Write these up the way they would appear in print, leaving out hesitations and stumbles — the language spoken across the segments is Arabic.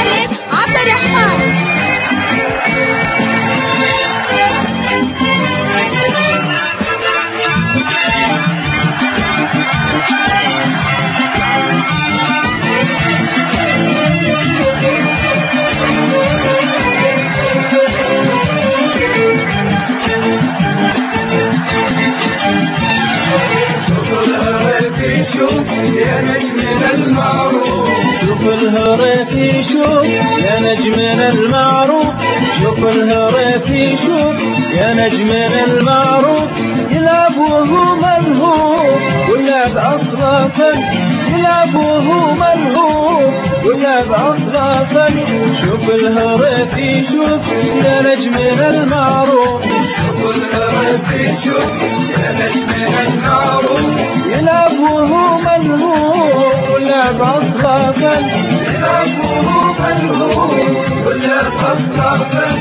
السيد عبد الرحمن. يا نجمنا المعروف شوف الهريف يشوف يا نجمنا المعروف، شوف الهريف يشوف يا نجمنا المعروف، يلعب وهو ملهوف واللعب أصلا، يلعب وهو ملهوف واللعب أصلا. شوف الهريف يشوف يا نجمنا المعروف، شوف الهريف يشوف يا نجمنا المعروف، يلعب وهو ملهوف واللعب أصلا، يلعب وهو ملهوف واللعب أصلا.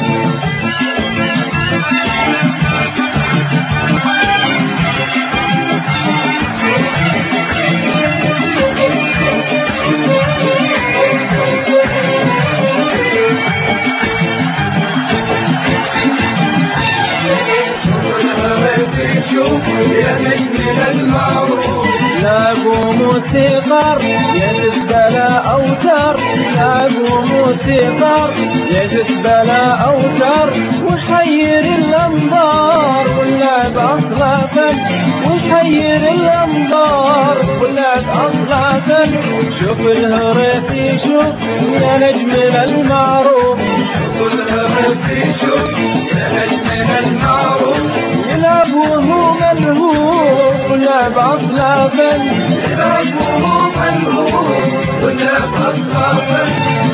يا نجمنا المعروف لاقوا موسيقار يجذب لا أوتار، لاقوا موسيقار يجذب لا أوتار، ويحير الأنظار واللعب أصلا، ويحير الأنظار واللعب أصلا. شوف الهريف يشوف يا نجمنا المعروف، شوف الهريف يشوف يا نجمنا المعروف، يلعب وهو ملهوف واللعب أصلا، يلعب وهو ملهوف واللعب أصلا.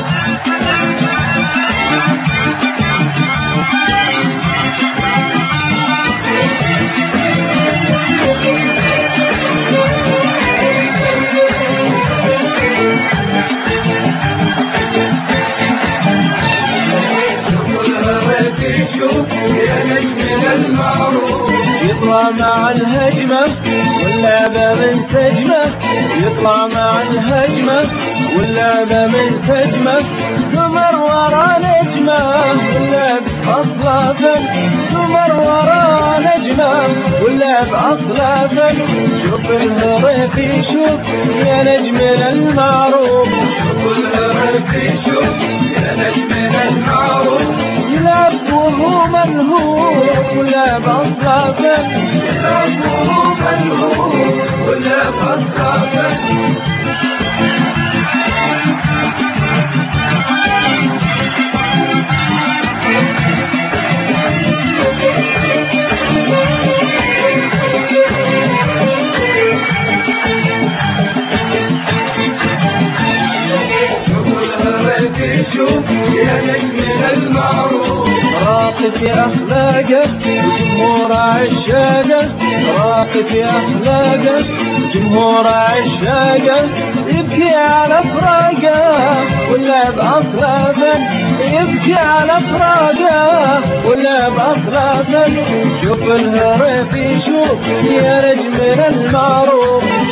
يا نجمنا المعروف يطلع مع الهجمة واللعبة من تجمة، يطلع مع الهجمة واللعبة من تجمة، تمر ورا نجمة واللعب أصلا، تمر ورا نجمة واللعب أصلا. شوف الهريف يشوف يا نجمنا المعروف، شوف الهريف يشوف يا نجمنا المعروف، يلعب وهو ملهوف واللعب أصلا، يلعب وهو ملهوف واللعب أصلا. شوف يا نجمنا المعروف راقي في أخلاقه وجمهور عشاقه، راقي في أخلاقه وجمهور عشاقه، يبكي على فراقه واللعب أصلا، يبكي على فراقه واللعب أصلا. شوف الهريف يشوف يا نجمنا المعروف،